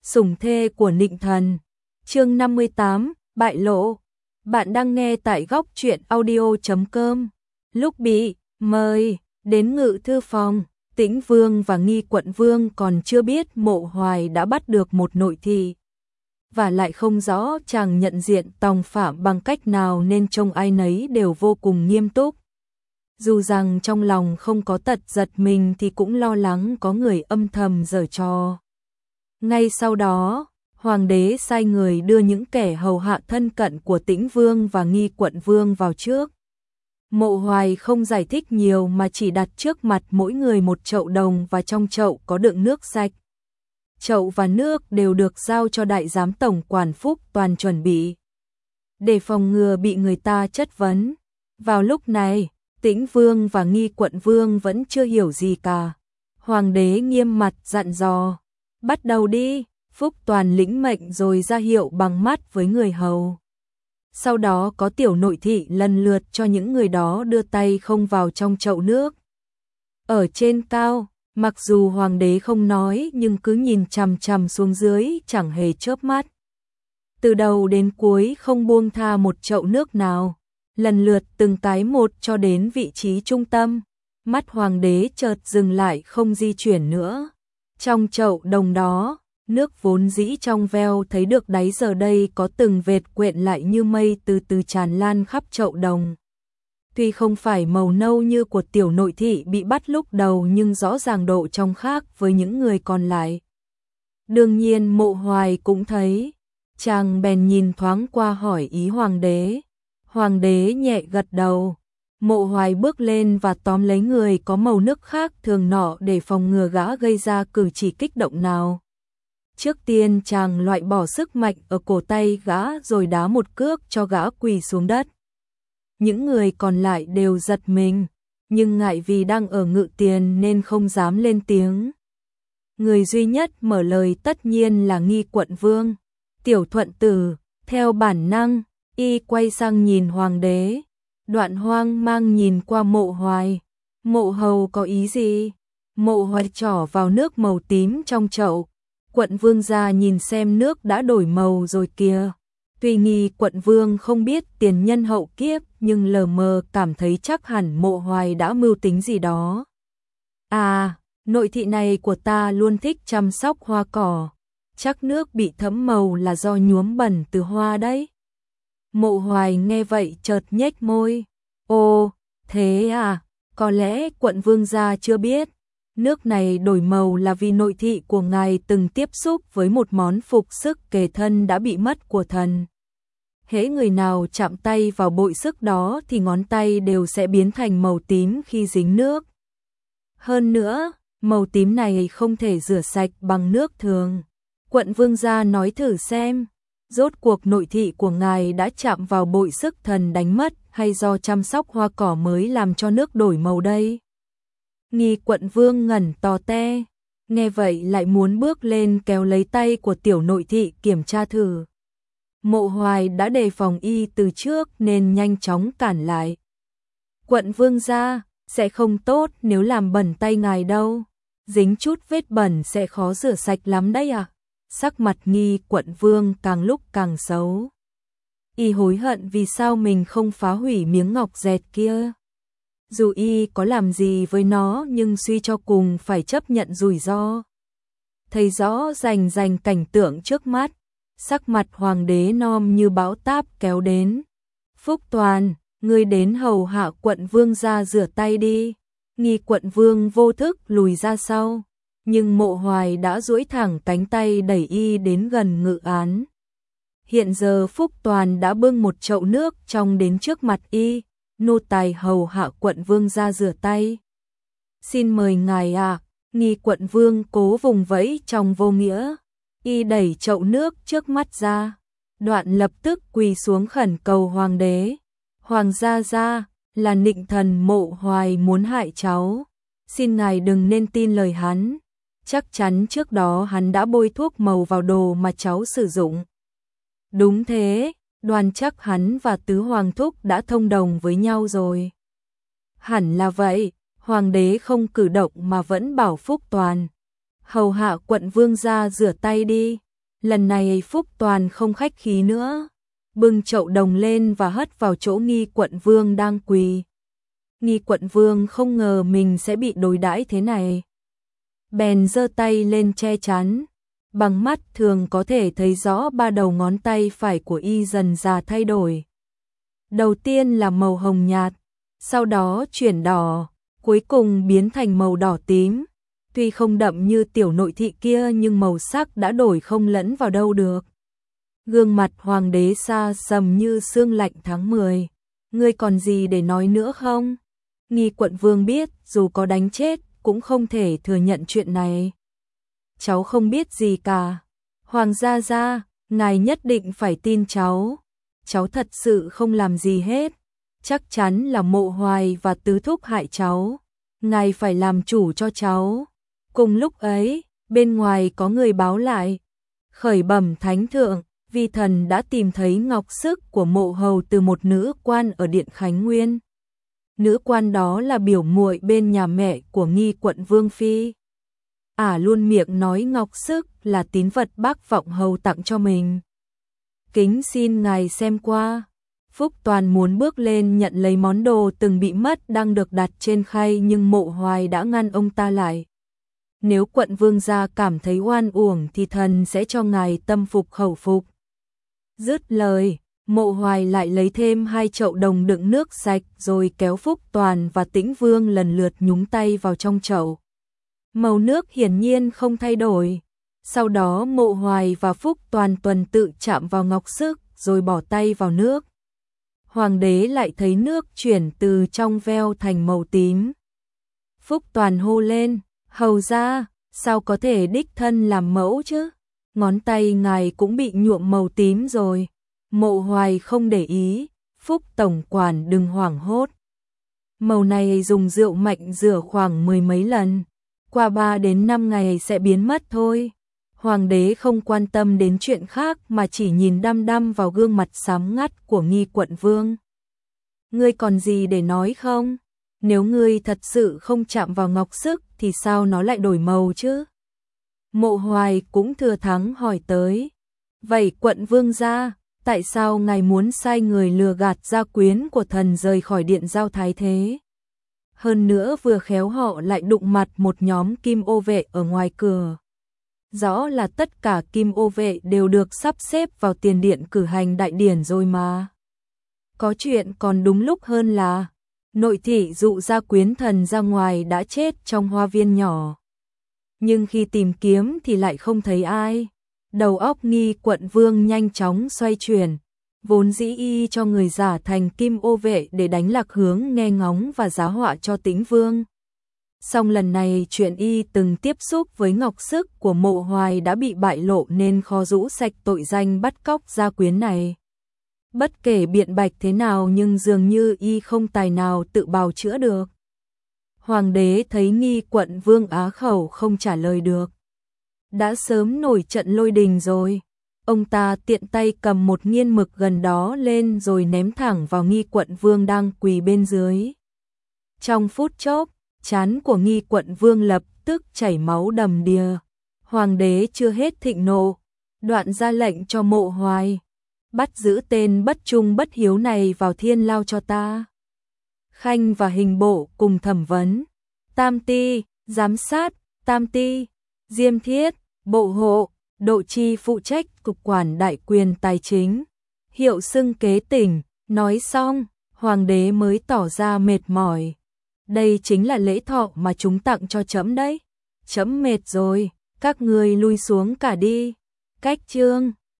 Sủng thê của Nịnh Thần. Chương 58, bại lộ. Bạn đang nghe tại góc truyện audio.com. Lúc bị mời đến Ngự thư phòng, Tĩnh Vương và Nghi Quận Vương còn chưa biết Mộ Hoài đã bắt được một nội thị, và lại không rõ chàng nhận diện tòng phạm bằng cách nào nên trông ai nấy đều vô cùng nghiêm túc. Dù rằng trong lòng không có tật giật mình thì cũng lo lắng có người âm thầm giở trò. Ngay sau đó, Hoàng đế sai người đưa những kẻ hầu hạ thân cận của Tĩnh Vương và Nghi Quận Vương vào trước. Mộ Hoài không giải thích nhiều mà chỉ đặt trước mặt mỗi người một chậu đồng và trong chậu có đựng nước sạch. Chậu và nước đều được giao cho đại giám tổng quản Phúc Toàn chuẩn bị, để phòng ngừa bị người ta chất vấn. Vào lúc này, Tĩnh Vương và Nghi Quận Vương vẫn chưa hiểu gì cả. Hoàng đế nghiêm mặt dặn dò, bắt đầu đi. Phúc Toàn lĩnh mệnh rồi ra hiệu bằng mắt với người hầu. Sau đó có tiểu nội thị lần lượt cho những người đó đưa tay không vào trong chậu nước. Ở trên cao, mặc dù hoàng đế không nói nhưng cứ nhìn chằm chằm xuống dưới chẳng hề chớp mắt. Từ đầu đến cuối không buông tha một chậu nước nào, lần lượt từng cái một cho đến vị trí trung tâm. Mắt hoàng đế chợt dừng lại không di chuyển nữa. Trong chậu đồng đó, nước vốn dĩ trong veo thấy được đáy giờ đây có từng vệt quện lại như mây từ từ tràn lan khắp chậu đồng. Tuy không phải màu nâu như của tiểu nội thị bị bắt lúc đầu nhưng rõ ràng độ trong khác với những người còn lại. Đương nhiên Mộ Hoài cũng thấy, chàng bèn nhìn thoáng qua hỏi ý hoàng đế. Hoàng đế nhẹ gật đầu. Mộ Hoài bước lên và tóm lấy người có màu nước khác thường nọ để phòng ngừa gã gây ra cử chỉ kích động nào. Trước tiên chàng loại bỏ sức mạnh ở cổ tay gã rồi đá một cước cho gã quỳ xuống đất. Những người còn lại đều giật mình, nhưng ngại vì đang ở ngự tiền nên không dám lên tiếng. Người duy nhất mở lời tất nhiên là Nghi Quận Vương. Tiểu thuận tử, theo bản năng, y quay sang nhìn hoàng đế. Đoạn hoang mang nhìn qua Mộ Hoài. Mộ hầu có ý gì? Mộ Hoài trỏ vào nước màu tím trong chậu. Quận Vương ra nhìn xem nước đã đổi màu rồi kìa. Tuy Nghi Quận Vương không biết tiền nhân hậu kiếp nhưng lờ mờ cảm thấy chắc hẳn Mộ Hoài đã mưu tính gì đó. À, nội thị này của ta luôn thích chăm sóc hoa cỏ. Chắc nước bị thấm màu là do nhuốm bẩn từ hoa đấy. Mộ Hoài nghe vậy chợt nhếch môi. Ồ, thế à, có lẽ Quận Vương gia chưa biết. Nước này đổi màu là vì nội thị của ngài từng tiếp xúc với một món phục sức kề thân đã bị mất của thần. Hễ người nào chạm tay vào bội sức đó thì ngón tay đều sẽ biến thành màu tím khi dính nước. Hơn nữa, màu tím này không thể rửa sạch bằng nước thường. Quận Vương gia nói thử xem, rốt cuộc nội thị của ngài đã chạm vào bội sức thần đánh mất hay do chăm sóc hoa cỏ mới làm cho nước đổi màu đây? Nghi Quận Vương ngẩn to te, nghe vậy lại muốn bước lên kéo lấy tay của tiểu nội thị kiểm tra thử. Mộ Hoài đã đề phòng y từ trước nên nhanh chóng cản lại. Quận Vương gia, sẽ không tốt nếu làm bẩn tay ngài đâu. Dính chút vết bẩn sẽ khó rửa sạch lắm đấy à? Sắc mặt Nghi Quận Vương càng lúc càng xấu. Y hối hận vì sao mình không phá hủy miếng ngọc dẹt kia. Dù y có làm gì với nó nhưng suy cho cùng phải chấp nhận rủi ro. Thấy rõ rành cảnh tượng trước mắt, sắc mặt hoàng đế nom như bão táp kéo đến. Phúc Toàn, ngươi đến hầu hạ Quận Vương ra rửa tay đi. Nghi Quận Vương vô thức lùi ra sau, nhưng Mộ Hoài đã duỗi thẳng cánh tay đẩy y đến gần ngự án. Hiện giờ Phúc Toàn đã bưng một chậu nước trong đến trước mặt y. Nô tài hầu hạ Quận Vương ra rửa tay. Xin mời ngài ạ. Nghi Quận Vương cố vùng vẫy trong vô nghĩa. Y đẩy chậu nước trước mắt ra. Đoạn lập tức quỳ xuống khẩn cầu hoàng đế. Hoàng gia gia, là Nịnh Thần Mộ Hoài muốn hại cháu. Xin ngài đừng nên tin lời hắn. Chắc chắn trước đó hắn đã bôi thuốc màu vào đồ mà cháu sử dụng. Đúng thế. Đoan chắc hắn và tứ hoàng thúc đã thông đồng với nhau rồi. Hẳn là vậy, hoàng đế không cử động mà vẫn bảo Phúc Toàn. Hầu hạ Quận Vương ra rửa tay đi. Lần này Phúc Toàn không khách khí nữa, bưng chậu đồng lên và hất vào chỗ Nghi Quận Vương đang quỳ. Nghi Quận Vương không ngờ mình sẽ bị đối đãi thế này, bèn giơ tay lên che chắn, bằng mắt thường có thể thấy rõ ba đầu ngón tay phải của y dần dà thay đổi. Đầu tiên là màu hồng nhạt, sau đó chuyển đỏ, cuối cùng biến thành màu đỏ tím. Tuy không đậm như tiểu nội thị kia nhưng màu sắc đã đổi không lẫn vào đâu được. Gương mặt hoàng đế xa sầm như sương lạnh tháng 10. Ngươi còn gì để nói nữa không? Nghi Quận Vương biết dù có đánh chết cũng không thể thừa nhận chuyện này. Cháu không biết gì cả. Hoàng gia, ngài nhất định phải tin cháu. Cháu thật sự không làm gì hết. Chắc chắn là Mộ Hoài và Tứ Thúc hại cháu. Ngài phải làm chủ cho cháu. Cùng lúc ấy, bên ngoài có người báo lại. Khởi bẩm thánh thượng, vi thần đã tìm thấy ngọc sức của Mộ Hầu từ một nữ quan ở Điện Khánh Nguyên. Nữ quan đó là biểu muội bên nhà mẹ của Nghi Quận Vương phi. Luôn miệng nói ngọc sức là tín vật Bác Vọng Hầu tặng cho mình. Kính xin ngài xem qua. Phúc Toàn muốn bước lên nhận lấy món đồ từng bị mất đang được đặt trên khay nhưng Mộ Hoài đã ngăn ông ta lại. Nếu Quận Vương gia cảm thấy oan uổng thì thần sẽ cho ngài tâm phục khẩu phục. Dứt lời, Mộ Hoài lại lấy thêm 2 chậu đồng đựng nước sạch rồi kéo Phúc Toàn và Tĩnh Vương lần lượt nhúng tay vào trong chậu. Màu nước hiển nhiên không thay đổi. Sau đó Mộ Hoài và Phúc Toàn tuần tự chạm vào ngọc sức rồi bỏ tay vào nước. Hoàng đế lại thấy nước chuyển từ trong veo thành màu tím. Phúc Toàn hô lên, hầu ra, sao có thể đích thân làm mẫu chứ? Ngón tay ngài cũng bị nhuộm màu tím rồi. Mộ Hoài không để ý, Phúc tổng quản đừng hoảng hốt. Màu này dùng rượu mạnh rửa khoảng 10 mấy lần, qua 3 đến 5 ngày sẽ biến mất thôi. Hoàng đế không quan tâm đến chuyện khác mà chỉ nhìn đăm đăm vào gương mặt xám ngắt của Nghi Quận Vương. Ngươi còn gì để nói không? Nếu ngươi thật sự không chạm vào ngọc sức thì sao nó lại đổi màu chứ? Mộ Hoài cũng thừa thắng hỏi tới. Vậy Quận Vương gia, tại sao ngài muốn sai người lừa gạt gia quyến của thần rời khỏi điện giao thái thế? Hơn nữa vừa khéo họ lại đụng mặt một nhóm kim ô vệ ở ngoài cửa. Rõ là tất cả kim ô vệ đều được sắp xếp vào tiền điện cử hành đại điển rồi mà. Có chuyện còn đúng lúc hơn là nội thị dụ gia quyến thần ra ngoài đã chết trong hoa viên nhỏ. Nhưng khi tìm kiếm thì lại không thấy ai. Đầu óc Nghi Quận Vương nhanh chóng xoay chuyển. Vốn dĩ y cho người giả thành kim ô vệ để đánh lạc hướng nghe ngóng và giá họa cho Tĩnh Vương. Song lần này chuyện y từng tiếp xúc với ngọc sức của Mộ Hoài đã bị bại lộ nên khó rũ sạch tội danh bắt cóc gia quyến này. Bất kể biện bạch thế nào nhưng dường như y không tài nào tự bào chữa được. Hoàng đế thấy Nghi Quận Vương á khẩu không trả lời được. Đã sớm nổi trận lôi đình rồi. Ông ta tiện tay cầm một nghiên mực gần đó lên rồi ném thẳng vào Nghi Quận Vương đang quỳ bên dưới. Trong phút chốc, trán của Nghi Quận Vương lập tức chảy máu đầm đìa. Hoàng đế chưa hết thịnh nộ, đoạn ra lệnh cho Mộ Hoài. Bắt giữ tên bất trung bất hiếu này vào thiên lao cho ta. Khanh và hình bộ cùng thẩm vấn. Tam ty, giám sát, tam ty, diêm thiết, bộ hộ, độ chi phụ trách cục quản đại quyền tài chính. Hiệu xưng kế tỉnh, nói xong, hoàng đế mới tỏ ra mệt mỏi. Đây chính là lễ thọ mà chúng tặng cho trẫm đấy. Trẫm mệt rồi, các ngươi lui xuống cả đi. Cách chương